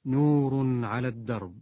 نور على الدرب،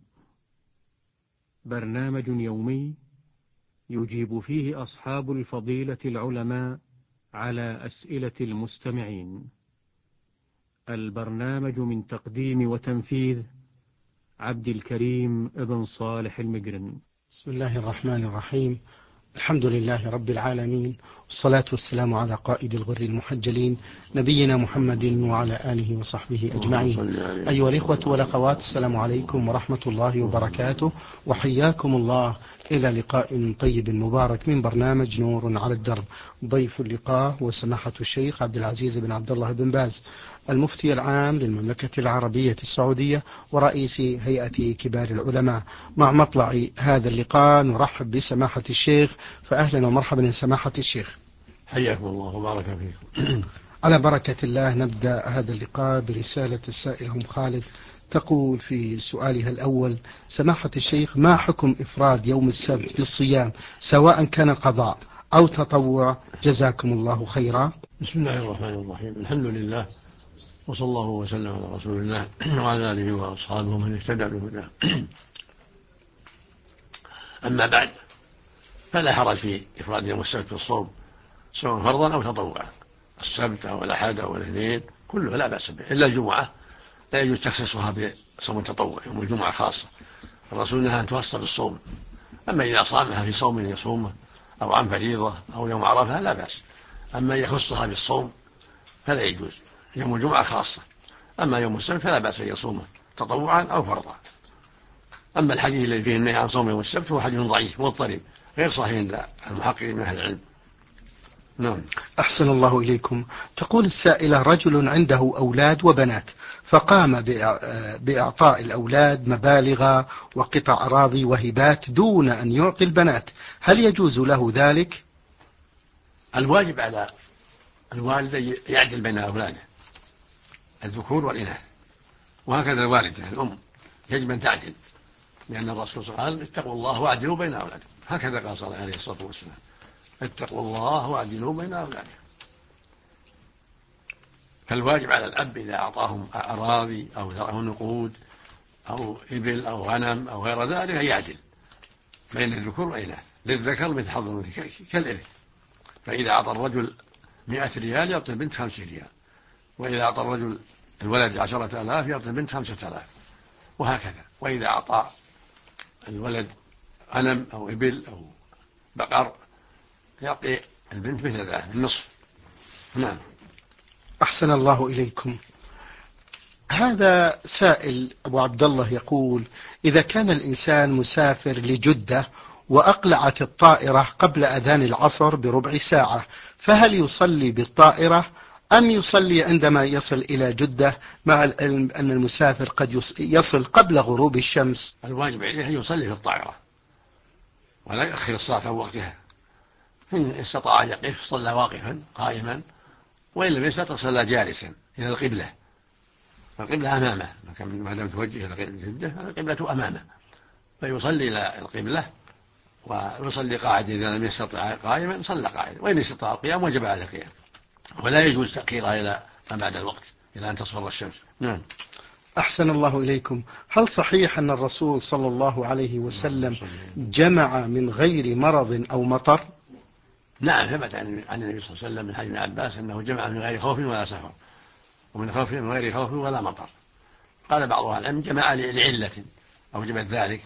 برنامج يومي يجيب فيه أصحاب الفضيلة العلماء على أسئلة المستمعين. البرنامج من تقديم وتنفيذ عبد الكريم بن صالح المجرن. بسم الله الرحمن الرحيم. الحمد لله رب العالمين، والصلاة والسلام على قائد الغر المحجلين نبينا محمد وعلى آله وصحبه أجمعين. أيها الإخوة والأخوات، السلام عليكم ورحمة الله وبركاته، وحياكم الله إلى لقاء طيب مبارك من برنامج نور على الدرب. ضيف اللقاء وسماحة الشيخ عبد العزيز بن عبد الله بن باز، المفتي العام للمملكة العربية السعودية ورئيس هيئة كبار العلماء. مع مطلع هذا اللقاء نرحب بسماحة الشيخ، فأهلا ومرحبا يا سماحة الشيخ. حياكم الله وبارك فيكم. على بركة الله نبدأ هذا اللقاء برسالة السائل أم خالد، تقول في سؤالها الأول: سماحة الشيخ، ما حكم إفراد يوم السبت بالصيام سواء كان قضاء أو تطوع؟ جزاكم الله خيرا. بسم الله الرحمن الرحيم. الحمد لله، وصلى الله وسلم على رسول الله وعلى آله وأصحابه من اهتدى بهداه. أما بعد، فلا حرج في إفراد يوم السبت بالصوم سواء فرضا أو تطوعا. السبت أو الأحد أو الاثنين كله لا بأس به، إلا الجمعة لا يجوز تخصيصها بصوم التطوع، يوم الجمعة خاصة، الرسول نهى أن تخص بالصوم. أما إذا صامها في صوم يصومه أو عن فريضة أو يوم عرفة لا بأس. أما يخصها بالصوم فلا يجوز، يوم الجمعة خاصة. أما يوم السبت فلا بأس أن يصومه تطوعا أو فرضا. أما الحديث الذي فيه النهي عن صوم يوم السبت هو حديث ضعيف مضطرب غير صحيح عند المحققين من أهل العلم. نعم. أحسن الله إليكم. تقول السائلة: رجل عنده أولاد وبنات، فقام بإعطاء الأولاد مبالغ وقطع أراضي وهبات دون أن يعطي البنات، هل يجوز له ذلك؟ الواجب على الوالد يعدل بين أولاده الذكور والإناث، وهكذا الوالدة الأم يجب أن تعدل، لأن الرسول صلى الله عليه وسلم قال: اتقوا الله واعدلوا بين أولادكم. هكذا قال صلى الله عليه وسلم: اتقوا الله واعدلوا بين أولادكم. فالواجب على الأب إذا أعطاهم أراضي أو ذرهم نقود أو إبل أو غنم أو غير ذلك أن يعدل بين الذكور والإناث، للذكر مثل حظ الأنثيين كالإرث. فإذا أعطى الرجل 100 ريال يعطي البنت 5 ريال، وإذا أعطى الرجل الولد 10,000 يعطي البنت 5,000، وهكذا. وإذا أعطى الولد غنم أو إبل أو بقر يعطي البنت مثل ذلك النصف. نعم. أحسن الله إليكم. هذا سائل أبو عبد الله يقول: إذا كان الإنسان مسافر لجدة وأقلعت الطائرة قبل أذان العصر بربع ساعة، فهل يصلي بالطائرة أم يصلي عندما يصل إلى جدة، مع العلم أن المسافر قد يصل قبل غروب الشمس؟ الواجب عليه أن يصلي في الطائرة ولا يؤخر الصلاة عن وقتها. إن استطاع أن يقف صلى واقفا قائما، وإن لم يستطع صلى جالسا إلى القبلة، فالقبلة أمامه، ما دام توجه إلى جدة القبلة أمامه، فيصلي إلى القبلة ويصلي قاعدا. إذا لم يستطع قائما صلى قاعدا، وإن استطاع القيام وجب على القيام، ولا يجوز تأخيرها إلى ما بعد الوقت إلى أن تصفر الشمس. نعم. أحسن الله إليكم. هل صحيح أن الرسول صلى الله عليه وسلم جمع من غير مرض أو مطر؟ نعم، ثبت عن النبي صلى الله عليه وسلم من حديث عباس أنه جمع من غير خوف ولا سفر، ومن غير خوف ولا مطر. قال بعض أهل العلم جمع لعلة أوجبت ذلك،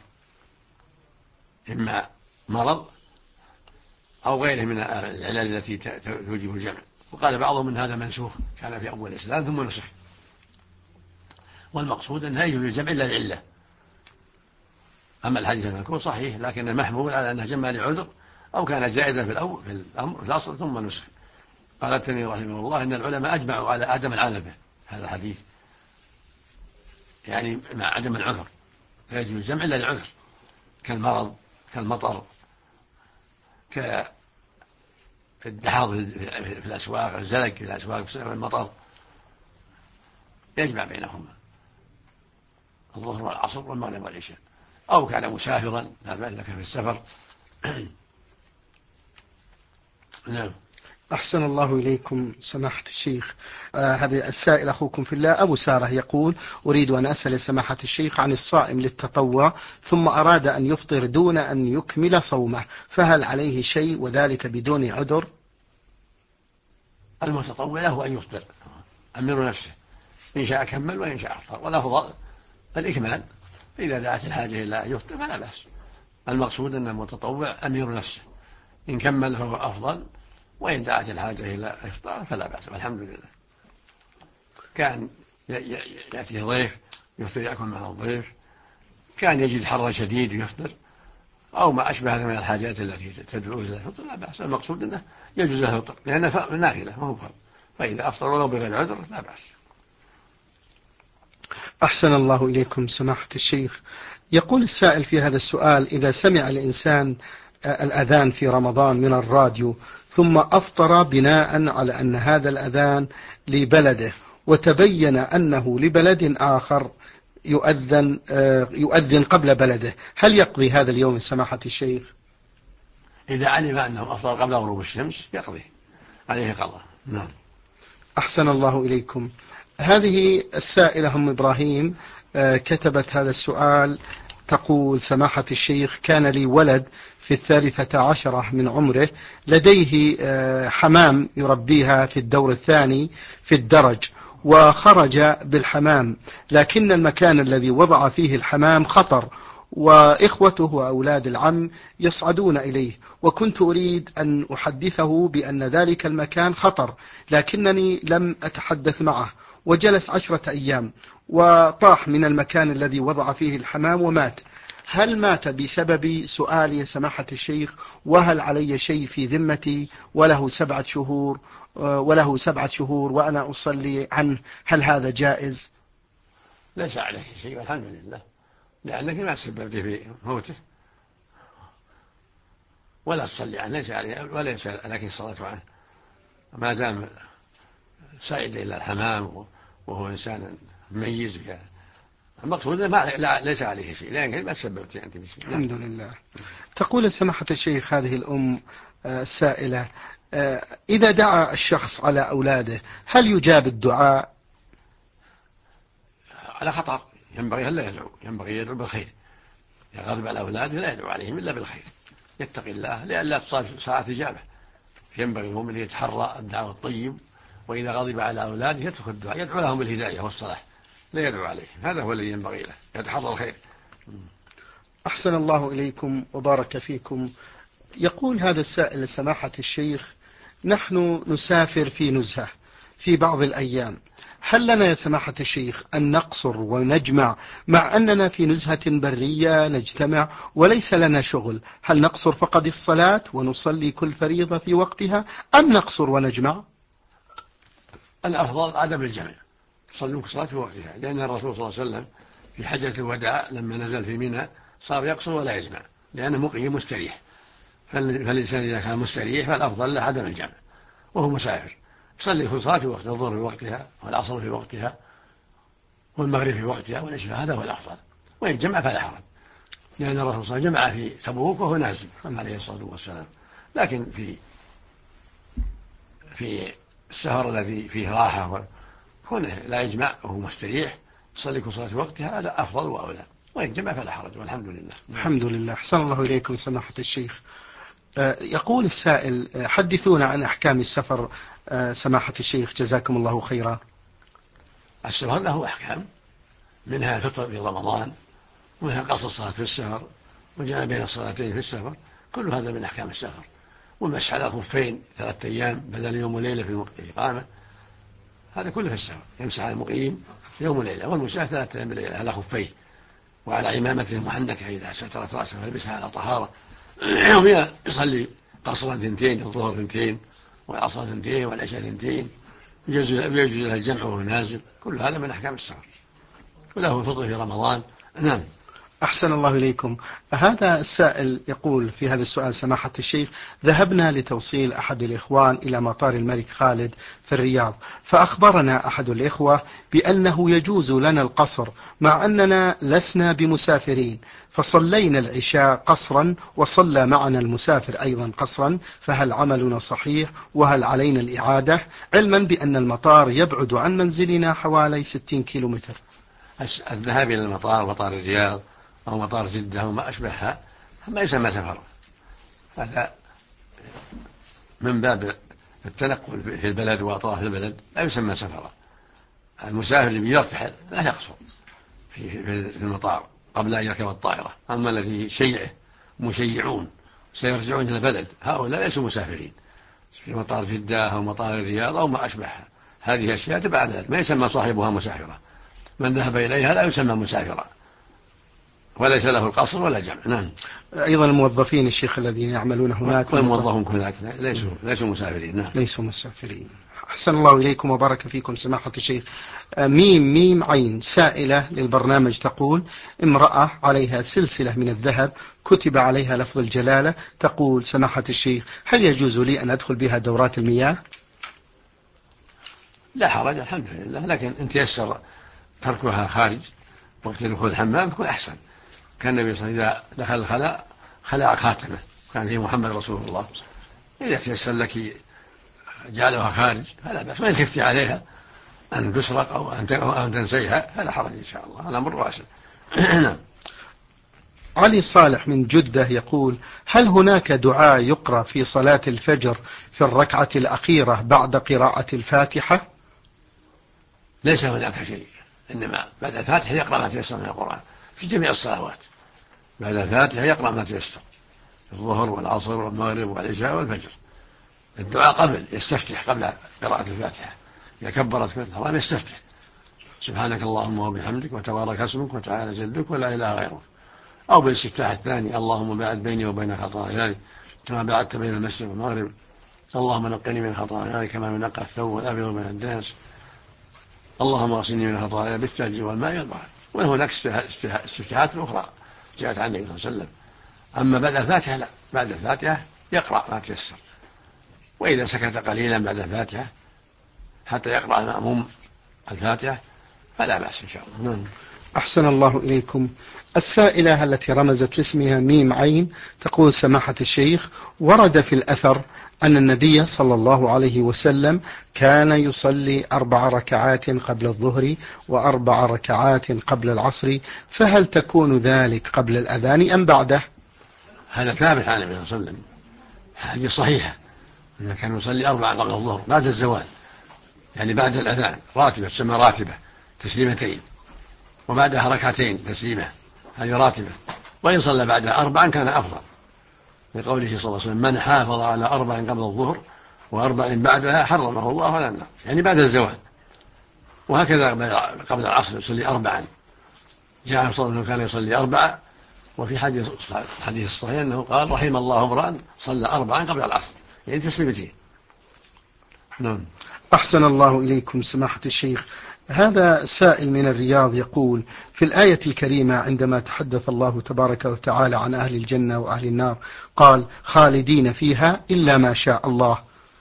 إما مرض أو غيره من العلل التي توجب الجمع. وقال بعضهم من هذا منسوخ، كان في أول الإسلام ثم نسخ. والمقصود أنه لا يجوز الجمع إلا العلة. أما الحديث المذكور صحيح، لكن المحمول على أنه جمع لعذر أو كان جائزا في الأمر في الأصل ثم نسخ. قال الترمذي رحمه الله إن العلماء أجمعوا على عدم العمل به، هذا الحديث يعني مع عدم العذر، لا يجوز الجمع إلا لعذر كالمرض كالمطر كالدحاض في الأسواق، الزلق في الأسواق بسبب المطر، يجمع بينهما الظهر والعصر والمغرب والعشاء. أو كان مسافرا لا بأس لك في السفر. نعم. أحسن الله إليكم سماحة الشيخ. هذا السائل أخوكم في الله أبو سارة يقول: أريد أن أسأل سماحة الشيخ عن الصائم للتطوع ثم أراد أن يفطر دون أن يكمل صومه، فهل عليه شيء وذلك بدون عذر؟ المتطوع له أن يفطر، أمر نفسه، إن شاء كمل وإن شاء أفطر، والأفضل الإكمال، فإذا دعت الحاجة إلى أن يفطر فلا بأس. المقصود أن المتطوع أمير نفسه، إن كمل فهو أفضل، وإن دعت الحاجة إلى إفطار فلا بأس، والحمد لله. كان يأتي ضيف يفطر يأكل مع الضيف، كان يجد حر شديد يفطر، أو ما أشبه من الحاجات التي تدعو إلى الفطر لا بأس. المقصود أنه يجوز له الفطر لأنه نافلة وهو فرض، فإذا أفطر ولو بغير عذر لا بأس. أحسن الله إليكم سماحة الشيخ. يقول السائل في هذا السؤال: إذا سمع الإنسان الأذان في رمضان من الراديو ثم أفطر بناء على أن هذا الأذان لبلده، وتبين أنه لبلد آخر يؤذن قبل بلده، هل يقضي هذا اليوم سماحة الشيخ؟ إذا علم أنه أفطر قبل غروب الشمس يقضي، عليه قضاء. نعم. أحسن الله إليكم. هذه السائلة أم إبراهيم كتبت هذا السؤال، تقول: سماحة الشيخ، كان لي ولد في 13 من عمره، لديه حمام يربيها في الدور الثاني في الدرج، وخرج بالحمام، لكن المكان الذي وضع فيه الحمام خطر، وإخوته وأولاد العم يصعدون إليه، وكنت أريد أن أحدثه بأن ذلك المكان خطر، لكنني لم أتحدث معه، وجلس 10 أيام وطاح من المكان الذي وضع فيه الحمام ومات. هل مات بسبب سؤالي سماحة الشيخ؟ وهل علي شيء في ذمتي؟ وله 7 شهور وأنا أصلي عنه، هل هذا جائز؟ ليس عليه شيء والحمد لله، لأنك ما تسببت في موته، ولا تصلي عنه، ليس عليه وليس لك الصلاة عنه ما دام سائد إلى الحمام وهو إنسان مميز بها. المقصود ليس عليه شيء، لأنك ما تسببت أنت بشيء. الحمد لله. تقول سماحة الشيخ هذه الأم السائلة: إذا دعا الشخص على أولاده هل يجاب الدعاء؟ على خطر، ينبغي أن لا يدعو، ينبغي يدعو بالخير. إذا غضب على أولاده لا يدعو عليهم إلا بالخير، يتقي الله لئلا تصاب ساعة إجابة. ينبغي المؤمن يتحرى الدعوة الطيب، وإذا غضب على أولاده يترك الدعاء، يدعو لهم بالهداية والصلاح، لا يدعو عليهم، هذا هو الذي ينبغي له، يتحرى الخير. أحسن الله إليكم وبارك فيكم. يقول هذا السائل سماحة الشيخ: نحن نسافر في نزهة في بعض الأيام، هل لنا يا سماحة الشيخ أن نقصر ونجمع مع أننا في نزهة برية نجتمع وليس لنا شغل؟ هل نقصر فقط الصلاة ونصلي كل فريضة في وقتها، أم نقصر ونجمع؟ الأفضل عدم الجمع، صلوا الصلاة في وقتها، لأن الرسول صلى الله عليه وسلم في حجة الوداع لما نزل في منى صار يقصر ولا يجمع، لأنه مقيم مستريح. فالإنسان إذا كان مستريح فالأفضل له عدم الجمع، وهو مسافر يصلي في صلاة في وقتها، الظهر في وقتها، والعصر في وقتها، والمغرب في وقتها، والعشاء، هذا هو الأفضل. وإن جمع فلا حرج، لأن الرسول صلى الله عليه وسلم جمع في تبوك وهو نازل عليه الصلاة والسلام. لكن في السفر الذي فيه راحة كونه لا يجمع وهو مستريح يصلي كل صلاة في وقتها، هذا أفضل وأولى، وإن جمع فلا حرج، والحمد لله. الحمد لله. أحسن الله إليكم سماحة الشيخ. يقول السائل: حدثونا عن أحكام السفر سماحة الشيخ جزاكم الله خيرا. السفر له أحكام، منها الفطر في رمضان، ومنها قصر الصلاة في السفر، والجمع بين الصلاتين في السفر، كل هذا من أحكام السفر. والمسح على الخفين 3 أيام بدل يوم وليلة في الإقامة، هذا كله في السفر، يمسح على المقيم يوم وليلة، والمسافر 3 أيام بليلة على خفيه، وعلى عمامته المحنكة إذا سترت رأسه فلبسها على طهارة. يصلي قصرا 2، الظهر 2، والعصر 2، والعشاء 2، يجوز له الجمع وهو نازل، كل هذا من أحكام السفر، وله الفطر في رمضان. نعم. أحسن الله إليكم. هذا السائل يقول في هذا السؤال: سماحة الشيخ، ذهبنا لتوصيل أحد الإخوان إلى مطار الملك خالد في الرياض، فأخبرنا أحد الإخوة بأنه يجوز لنا القصر مع أننا لسنا بمسافرين، فصلينا العشاء قصرا وصلى معنا المسافر أيضا قصرا، فهل عملنا صحيح وهل علينا الإعادة، علما بأن المطار يبعد عن منزلنا حوالي 60 كيلومتر؟ الذهاب إلى المطار، مطار الرياض أو مطار جدة أو ما أشبهها، ما يسمى سفر، هذا من باب التنقل في البلد وأطراف البلد، لا يسمى سفرا. المسافر اللي بيرتحل لا يقصر في المطار قبل أن يركب الطائرة. أما الذي شيعه مشيعون سيرجعون إلى البلد، هؤلاء ليسوا مسافرين في مطار جدة أو مطار الرياض أو ما أشبهها، هذه أشياء تبع البلد، ما يسمى صاحبها مسافرة. من ذهب إليها لا يسمى مسافرا، وليس له القصر ولا جمع. نعم. أيضا الموظفين الشيخ الذين يعملون هناك، والموظفون هناك ليسوا مسافرين. نعم. ليسوا مسافرين. أحسن الله إليكم وبارك فيكم سماحة الشيخ. ميم عين سائلة للبرنامج تقول: امرأة عليها سلسلة من الذهب كتب عليها لفظ الجلالة، تقول: سماحة الشيخ، هل يجوز لي أن أدخل بها دورات المياه؟ لا حرج، الحمد لله، لكن إن تيسر تركها خارج وقت دخول الحمام يكون أحسن. كان النبي صلى الله عليه وسلم إذا دخل الخلاء خلع خاتمه، كان فيه محمد رسول الله. إذا تيسر لك جعلها خارج فلا بأس، وإن خفت عليها أن تسرق أو أن تنسيها فلا حرج إن شاء الله، الأمر واسع. نعم. علي صالح من جدة يقول: هل هناك دعاء يقرأ في صلاة الفجر في الركعة الأخيرة بعد قراءة الفاتحة؟ ليس هناك شيء، إنما بعد الفاتحة يقرأ ما تيسر من القرآن في جميع الصلوات. بعد الفاتحة يقرأ ما تيسر في الظهر والعصر والمغرب والعشاء والفجر. الدعاء قبل يستفتح، قبل قراءة الفاتحة إذا كبرت كبيرة الإحرام يستفتح: سبحانك اللهم وبحمدك وتبارك اسمك وتعالى جدك ولا إله غيرك. أو بالاستفتاح الثاني: اللهم باعد بيني وبين خطاياي كما بعدت بين المشرق والمغرب، اللهم نقني من خطاياي كما ينقى الثوب الأبيض من الدنس، اللهم اغسلني من خطاياي بالثلج والماء والبحر. وهناك استفتاحات أخرى جاءت عن النبي صلى الله عليه وسلم. أما بعد الفاتحة لا، بعد الفاتحة يقرأ ما تيسر، وإذا سكت قليلا بعد الفاتحة حتى يقرأ المأموم الفاتحة فلا بأس إن شاء الله. نعم. أحسن الله إليكم. السائلة التي رمزت لاسمها ميم عين تقول: سماحة الشيخ، ورد في الأثر أن النبي صلى الله عليه وسلم كان يصلي 4 ركعات قبل الظهر و4 ركعات قبل العصر، فهل تكون ذلك قبل الأذان أم بعده؟ هذا ثابت عن النبي صلى الله عليه وسلم، حديث صحيحة أنه كان يصلي 4 قبل الظهر بعد الزوال، يعني بعد الأذان راتبة، تسمى راتبة، تسليمتين، وبعدها ركعتين تسليمة، هذه راتبة. وإن صلى بعدها 4 كان أفضل، لقوله صلى الله عليه وسلم: من حافظ على 4 قبل الظهر و4 بعدها حرمه الله على النار، يعني بعد الزوال. وهكذا قبل العصر يصلي 4، جاء صلى الله عليه وسلم كان يصلي 4. وفي حديث الصحيح أنه قال: رحم الله امرأ صلى 4 قبل العصر، يعني تسليمتين. نعم. أحسن الله إليكم سماحة الشيخ. هذا سائل من الرياض يقول: في الآية الكريمة عندما تحدث الله تبارك وتعالى عن أهل الجنة وأهل النار قال: خالدين فيها إلا ما شاء الله.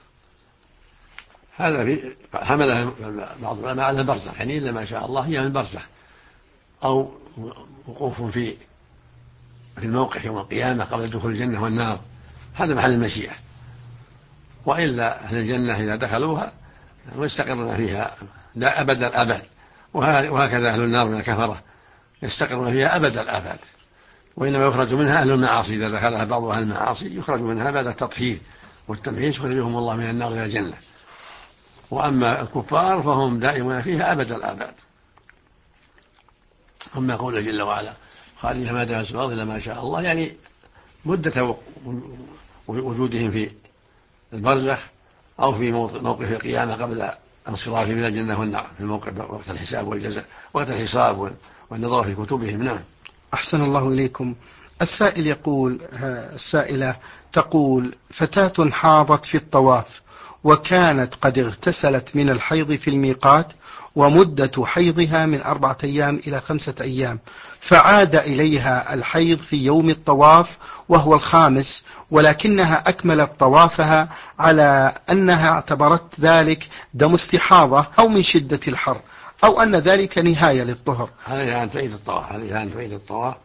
هذا حمل بعض العلماء على البرزخ، يعني إلا ما شاء الله هي من البرزخ، أو وقوف في الموقف يوم القيامة قبل دخول الجنة والنار، هذا محل المشيئة. وإلا أهل الجنة إذا دخلوها ويستقرون فيها لا أبد الأبد، وهكذا أهل النار من الكفرة يستقرون فيها أبد الآباد. وإنما يخرج منها أهل المعاصي، إذا دخلها بعض أهل المعاصي يخرج منها بعد التطهير والتمحيص، يخرجهم الله من النار إلى الجنة. وأما الكفار فهم دائمون فيها أبد الآباد. أما قوله جل وعلا: خالدين ما دام الأرض إلا ما شاء الله، يعني مدة وجودهم في البرزخ أو في موقف القيامة قبل انصراف من الجنة والنار، في الموقف وقت الحساب والجزاء، وقت الحساب والنظر في كتبهم. نعم. أحسن الله إليكم. السائلة تقول: فتاة حاضت في الطواف وكانت قد اغتسلت من الحيض في الميقات، ومدة حيضها من 4 أيام إلى 5 أيام، فعاد إليها الحيض في يوم الطواف وهو الخامس، ولكنها أكملت طوافها على أنها اعتبرت ذلك دم استحاضة أو من شدة الحر، أو أن ذلك نهاية للطهر. عليها أن تعيد الطواف،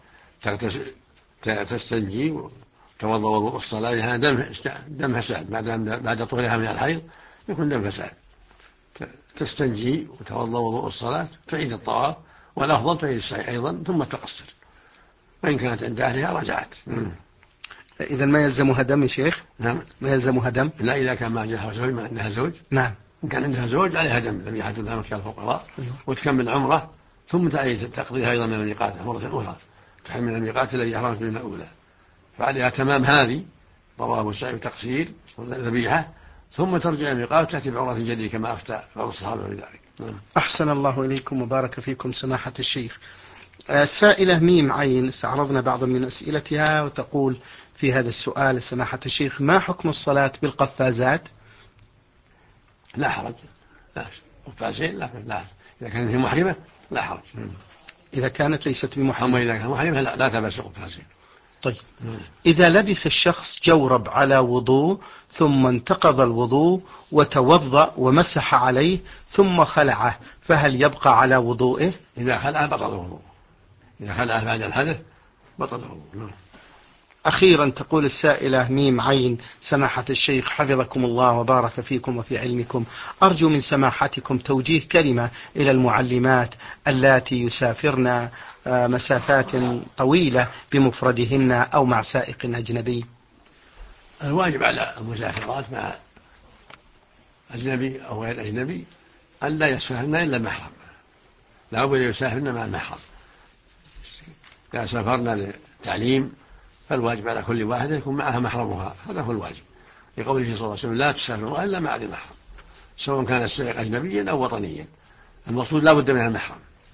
تستنجي وتوضأ وضوء الصلاة، لها دم فساد بعد طهرها من الحيض يكون دم فساد، تستنجي وتوضأ وضوء الصلاة، تعيد الطواف، والأفضل تعيد السعي أيضا ثم تقصر، وإن كانت عند أهلها رجعت. إذا ما يلزمها دم يا شيخ؟ نعم. ما يلزمها دم؟ لا، إذا كان ما عندها زوج، ما عندها زوج. نعم. إن كان عندها زوج عليها دم، ذبيحة لها كالفقراء، وتكمل عمرة ثم تعيد تقضيها أيضا من الميقات مرة أخرى، تحمل من الميقات الذي أحرمت من الأولى، فعليها تمام هذه طواف والسعي وتقصير وذبيحة، ثم ترجع الميقات وتأتي بعمرة جديدة كما أفتى بعض الصحابة بذلك. أحسن الله إليكم وبارك فيكم سماحة الشيخ. السائلة ميم عين استعرضنا بعضا من أسئلتها، وتقول في هذا السؤال: سماحة الشيخ، ما حكم الصلاة بالقفازات؟ لا حرج، لا قفازين لا، إذا كانت هي محرمة لا حرج. إذا كانت ليست بمحرمة. أما إذا كانت محرمة لا تلبس قفازين. طيب، إذا لبس الشخص جورب على وضوء ثم انتقض الوضوء وتوضأ ومسح عليه ثم خلعه، فهل يبقى على وضوئه؟ إذا خلعه بطل الوضوء، إذا خلعه بعد الحدث بطل الوضوء. أخيرا تقول السائلة ميم عين: سماحة الشيخ حفظكم الله وبارك فيكم وفي علمكم، أرجو من سماحتكم توجيه كلمة إلى المعلمات اللاتي يسافرن مسافات طويلة بمفردهن أو مع سائق أجنبي. الواجب على المسافرات مع أجنبي أو غير أجنبي أن لا يسافرن إلا محرم، لا بد يسافرن مع المحرم. إذا سافرنا للتعليم فالواجب على كل واحدة يكون معها محرمها، هذا هو الواجب، لقوله صلى الله عليه وسلم: لا تسافروا إلا مع ذي محرم، سواء كان السائق أجنبيا أو وطنيا. المقصود لا بد من المحرم،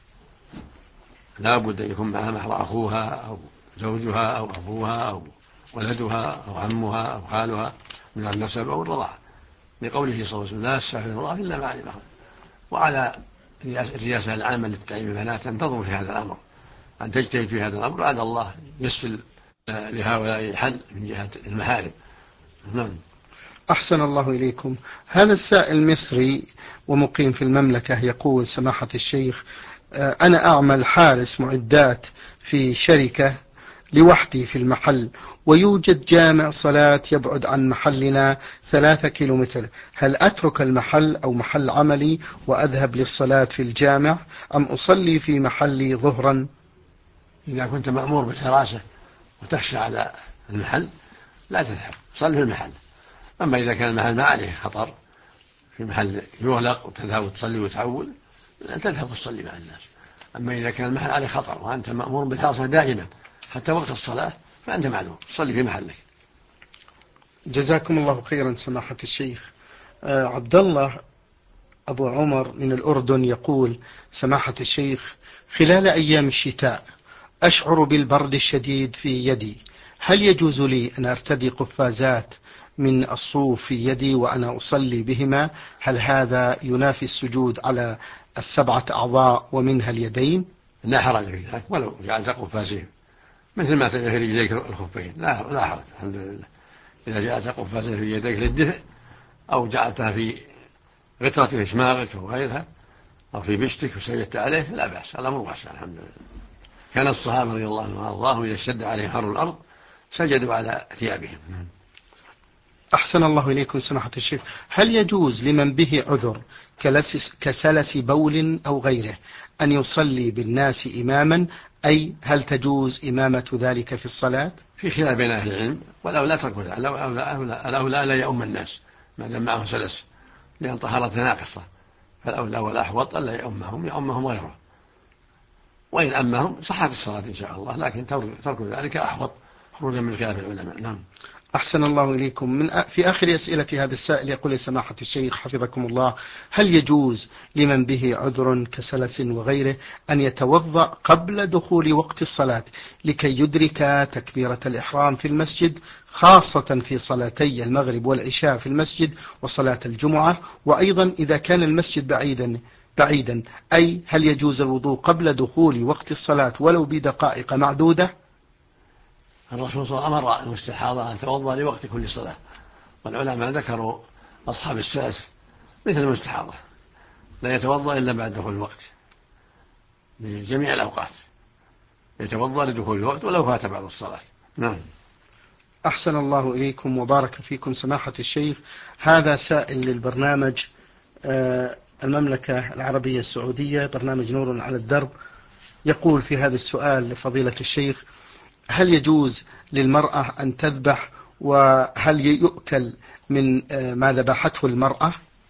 لا بد أن يكون معها محرم، أخوها أو زوجها أو أبوها أو ولدها أو عمها أو خالها من النسب أو الرضاعة، لقوله صلى الله عليه وسلم: لا تسافر المرأة إلا مع ذي محرم. وعلى الرئاسة العامة للتعليم البنات أن تنظر في هذا الأمر، أن تجتهد في هذا الأمر، لعل الله يسر لهؤلاء الحل من جهة المحارم. نعم. أحسن الله إليكم. هذا السائل مصري ومقيم في المملكة، يقول: سماحة الشيخ، أنا أعمل حارس معدات في شركة لوحدي في المحل، ويوجد جامع صلاة يبعد عن محلنا 3 كيلومتر، هل أترك المحل أو محل عملي وأذهب للصلاة في الجامع، أم أصلي في محلي ظهرا؟ إذا كنت مأمور بالحراسة وتخشى على المحل لا تذهب، صل في المحل. أما إذا كان المحل ما عليه خطر، في محل يغلق وتذهب وتصلي وتعول، لا تذهب وتصلي مع الناس. أما إذا كان المحل عليه خطر وأنت مأمور بالحراسة دائما حتى وقت الصلاة فأنت معلوم، صلي في محلك. جزاكم الله خيرا سماحة الشيخ. عبد الله أبو عمر من الأردن يقول: سماحة الشيخ، خلال أيام الشتاء أشعر بالبرد الشديد في يدي، هل يجوز لي أن أرتدي قفازات من الصوف في يدي وأنا أصلي بهما؟ هل هذا ينافي السجود على 7 أعضاء ومنها اليدين؟ لا حرج في ذلك، ولو جعلت قفازين مثل ما تجعل في رجليك الخفين لا حرج، الحمد لله. إذا جعلت قفازين في يديك للدفء، أو جعلتها في غطرة في شماغك أو غيرها أو في بشتك وسجدت عليه لا بأس، الأمر واسع الحمد لله. كان الصحابة رضي الله عنهم وأرضاهم إذا اشتد عليهم حر الأرض سجدوا على ثيابهم. أحسن الله إليكم سماحة الشيخ. هل يجوز لمن به عذر كسلس بول أو غيره أن يصلي بالناس إماما، أي هل تجوز إمامة ذلك في الصلاة؟ في خلاف بين أهل العلم، والأولى ترك ذلك، الأولى لا يؤم الناس ما دام معه سلس، لأن طهارة ناقصة، فالأولى والأحوط ألا يؤمهم غيره، وإن أمهم صحت الصلاة إن شاء الله، لكن ترك ذلك أحوط خروجا من خلاف العلماء. نعم. أحسن الله إليكم. في آخر أسئلة هذا السائل يقول يا سماحة الشيخ حفظكم الله: هل يجوز لمن به عذر كسلس وغيره أن يتوضأ قبل دخول وقت الصلاة لكي يدرك تكبيرة الإحرام في المسجد، خاصة في صلاتي المغرب والعشاء في المسجد وصلاة الجمعة، وأيضا إذا كان المسجد بعيدا، أي هل يجوز الوضوء قبل دخول وقت الصلاة ولو بدقائق معدودة؟ الرسول صلى الله عليه وسلم أمر المستحاضة أن توضأ لوقت كل صلاة، والعلماء ذكروا أصحاب السلس مثل المستحاضة لا يتوضأ إلا بعد دخول الوقت لجميع الأوقات، يتوضأ لدخول الوقت ولو فات بعد الصلاة. نعم. أحسن الله إليكم وبارك فيكم سماحة الشيخ. هذا سائل للبرنامج المملكة العربية السعودية، برنامج نور على الدرب، يقول في هذا السؤال لفضيلة الشيخ: هل يجوز للمرأة أن تذبح، وهل يؤكل من ما ذبحته المرأة؟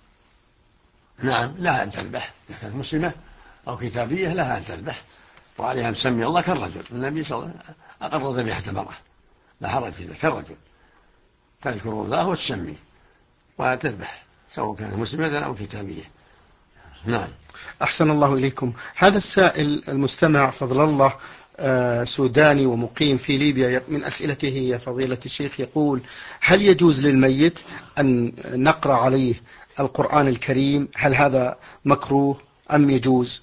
نعم، لها أن تذبح إذا كانت مسلمة أو كتابية، لها أن تذبح وعليها أن تسمي الله كالرجل. النبي صلى الله عليه وسلم أقر ذبيحة المرأة، لا حرج في ذلك، كالرجل تذكر الله وتسمي وتذبح سواء كانت مسلمة أو كتابية. نعم. أحسن الله إليكم. هذا السائل المستمع فضل الله سوداني ومقيم في ليبيا، من أسئلته يا فضيلة الشيخ يقول: هل يجوز للميت أن نقرأ عليه القرآن الكريم؟ هل هذا مكروه أم يجوز؟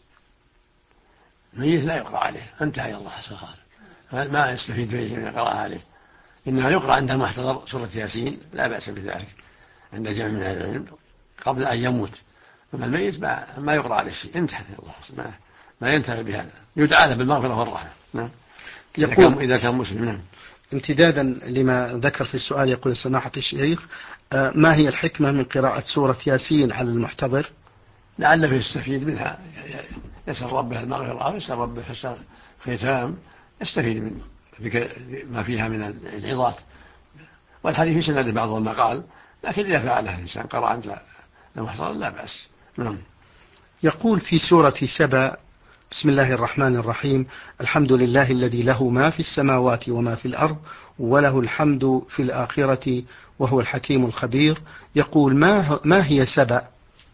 الميت لا يقرأ عليه، انتهى الله سبحانه، ما يستفيد به من يقرأ عليه، إنما يقرأ عند المحتضر سورة ياسين، لا بأس بذلك عند جمع من أهل العلم قبل أن يموت. أما الميت ما يقرأ عليه شيء، انتهى الله، ما ينتهي بهذا، يدعى له بالمغفرة والرحمة. نعم. إذا كان مسلم. نعم. امتدادا لما ذكر في السؤال يقول سماحة الشيخ: ما هي الحكمة من قراءة سورة ياسين على المحتضر؟ لعله يستفيد منها، يسأل ربه المغفرة أو يسأل ربه حسن ختام، يستفيد من ما فيها من العظات، والحديث في سند بعض المقال، لكن إذا فعلها الإنسان قرأ عند المحتضر لا بأس. نعم. يقول في سورة سبأ: بسم الله الرحمن الرحيم، الحمد لله الذي له ما في السماوات وما في الأرض وله الحمد في الآخرة وهو الحكيم الخبير. يقول: ما هي سبأ؟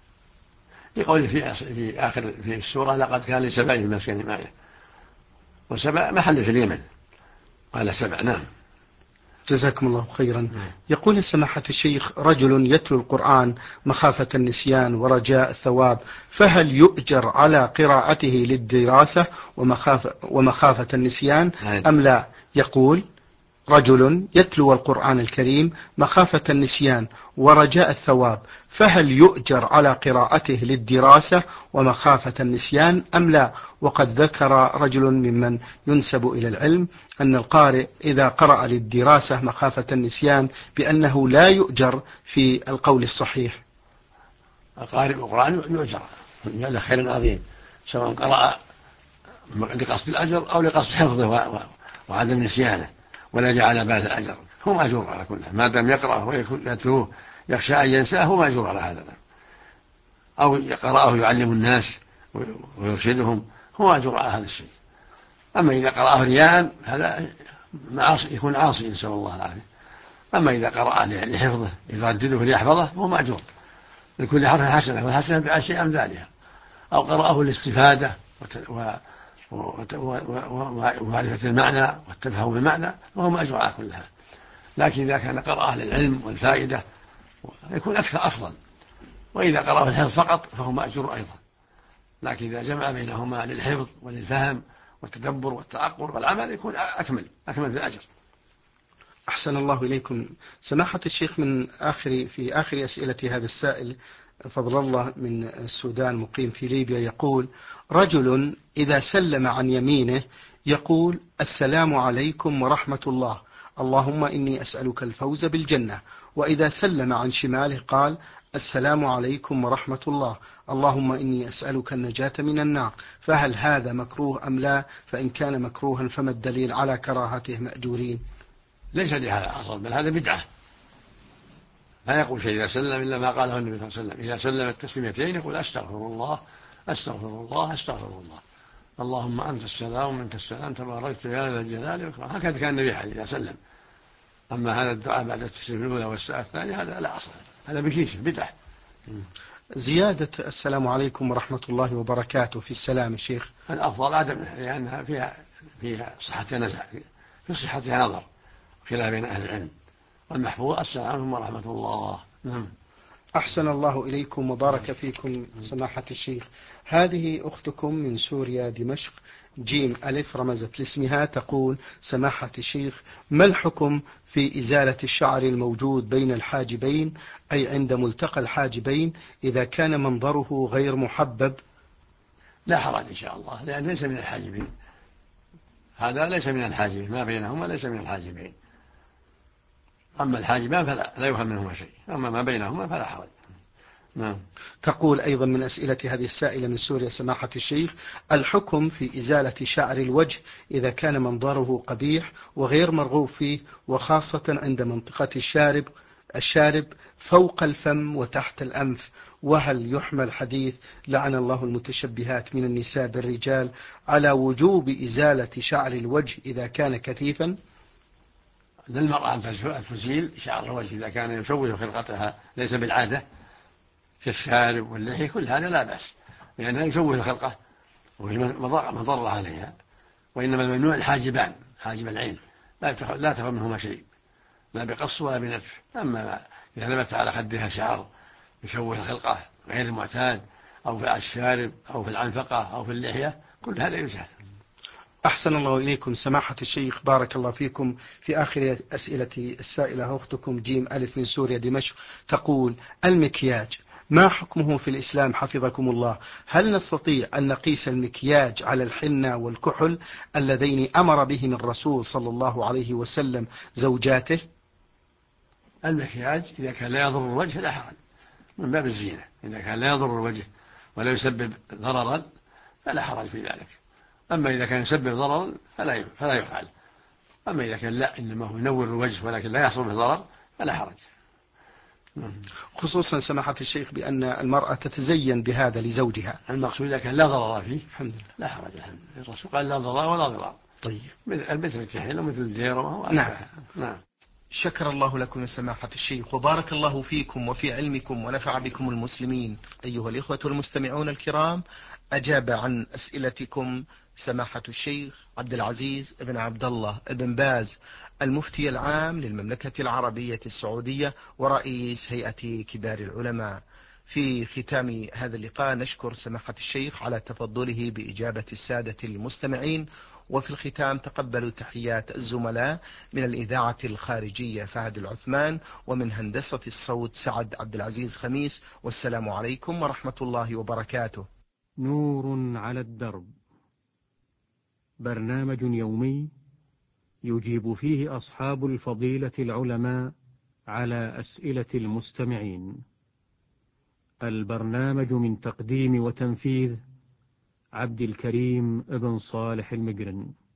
يقول في آخر في السورة: لقد كان لسبأ في مسكن مائه، وسبأ محل في اليمن، قال سبأ. نعم. جزاكم الله خيرا. يقول سماحة الشيخ: رجل يتلو القرآن مخافة النسيان ورجاء الثواب، فهل يؤجر على قراءته للدراسة ومخافة النسيان أم لا؟ يقول: رجل يتلو القرآن الكريم مخافة النسيان ورجاء الثواب، فهل يؤجر على قراءته للدراسة ومخافة النسيان أم لا؟ وقد ذكر رجل ممن ينسب إلى العلم أن القارئ إذا قرأ للدراسة مخافة النسيان بأنه لا يؤجر في القول الصحيح. قارئ القرآن يؤجر، هذا خير عظيم، سواء قرأ لقصد الأجر أو لقصد حفظه وعدم نسيانه، ولا جعل بال الأجر، هو مأجور على كله ما دام يقرأه ويتلوه يخشى أن ينساه، هو مأجور على هذا، أو يقرأه يعلم الناس ويرشدهم، هو مأجور على هذا الشيء. أما إذا قرأه رياء هذا يكون عاصي، نسأل الله العافية. أما إذا قرأ لحفظه يردده ليحفظه هو مأجور، لكل حرف حسنة والحسنة بعشر أمثالها. أو قرأه للاستفادة ومعرفة المعنى والتفهم المعنى وهو مأجور على كل هذا. لكن إذا كان قرأه للعلم والفائدة يكون أكثر أفضل، وإذا قرأه الحفظ فقط فهو مأجور أيضا. لكن إذا جمع بينهما للحفظ وللفهم والتدبر والتعقل والعمل يكون أكمل في الأجر. أحسن الله إليكم سماحة الشيخ. في آخر أسئلة هذا السائل فضل الله من السودان مقيم في ليبيا يقول: رجل إذا سلم عن يمينه يقول: السلام عليكم ورحمة الله، اللهم إني أسألك الفوز بالجنة، وإذا سلم عن شماله قال: السلام عليكم ورحمة الله، اللهم إني أسألك النجاة من النار، فهل هذا مكروه أم لا؟ فإن كان مكروها فما الدليل على كراهته مأجورين؟ ليس لهذا أصل، بل هذا بدعة. لا يقول شيء إذا سلم إلا ما قاله النبي صلى الله عليه وسلم. إذا سلم التسليمتين يقول: أستغفر الله أستغفر الله أستغفر الله، اللهم أنت السلام ومنك السلام تباركت يا ذا الجلال والإكرام. هكذا كان النبي إذا سلم. أما هذا الدعاء بعد التسليم الأولى والساعة الثانية هذا لا أصل، هذا بشيش بدعة. زيادة السلام عليكم ورحمة الله وبركاته في السلام يا شيخ. الأفضل عدمه لأنها فيها صحة نزع، في صحتها نظر خلاف بين أهل العلم، والمحفوظ السلام عليكم ورحمة الله. نعم. أحسن الله إليكم وبارك فيكم سماحة الشيخ. هذه أختكم من سوريا دمشق جيم ألف رمزت لاسمها، تقول: سماحة الشيخ، ما الحكم في إزالة الشعر الموجود بين الحاجبين، أي عند ملتقى الحاجبين، إذا كان منظره غير محبب؟ لا حرج إن شاء الله، لأن ليس من الحاجبين، هذا ليس من الحاجبين، ما بينهما ليس من الحاجبين. أما الحاجبان فلا يفهم منهما شيء، أما ما بينهما فلا حرج. نعم. تقول أيضا من أسئلة هذه السائلة من سوريا: سماحة الشيخ، الحكم في إزالة شعر الوجه إذا كان منظره قبيح وغير مرغوب فيه، وخاصة عند منطقة الشارب فوق الفم وتحت الأنف، وهل يحمل حديث لعن الله المتشبهات من النساء بالرجال على وجوب إزالة شعر الوجه إذا كان كثيفا؟ للمرأة أن تزيل شعر الوجه إذا كان يشوه خلقتها ليس بالعادة كالشارب واللحية، كل هذا لا بأس، لأنها يشوه الخلقة وهي مضرة عليها. وإنما الممنوع الحاجبان، حاجب العين لا تفهم منهما شيء، لا بقص ولا بنتف. أما إذا نبت على خدها شعر يشوه الخلقة غير المعتاد، أو في الشارب أو في العنفقة أو في اللحية، كل هذا يزال. أحسن الله إليكم سماحة الشيخ، بارك الله فيكم. في آخر أسئلة السائلة أختكم جيم ألف من سوريا دمشق، تقول: المكياج ما حكمه في الإسلام حفظكم الله؟ هل نستطيع أن نقيس المكياج على الحنة والكحل اللذين أمر بهم الرسول صلى الله عليه وسلم زوجاته؟ المكياج إذا كان لا يضر الوجه لا حرج، من باب الزينة. إذا كان لا يضر الوجه ولا يسبب ضررا فلا حرج في ذلك. أما إذا كان يسبب ضررا فلا يفعل. أما إذا كان لا، إنما هو ينور الوجه ولكن لا يحصل به ضرر فلا حرج. خصوصا سماحة الشيخ بأن المرأة تتزين بهذا لزوجها. المقصود إذا كان لا ضرر فيه الحمد لله لا حرج. الرسول قال لا ضرر ولا ضرار. طيب. مثل الكحيل ومثل الجيرة. نعم. شكر الله لكم سماحة الشيخ وبارك الله فيكم وفي علمكم ونفع بكم المسلمين. أيها الإخوة المستمعون الكرام، أجاب عن أسئلتكم سماحة الشيخ عبد العزيز بن عبد الله بن باز، المفتي العام للمملكة العربية السعودية ورئيس هيئة كبار العلماء. في ختام هذا اللقاء نشكر سماحة الشيخ على تفضله بإجابة السادة المستمعين. وفي الختام تقبلوا تحيات الزملاء من الإذاعة الخارجية فهد العثمان، ومن هندسة الصوت سعد عبد العزيز خميس، والسلام عليكم ورحمة الله وبركاته. نور على الدرب، برنامج يومي يجيب فيه أصحاب الفضيلة العلماء على أسئلة المستمعين. البرنامج من تقديم وتنفيذ عبد الكريم ابن صالح المقرن.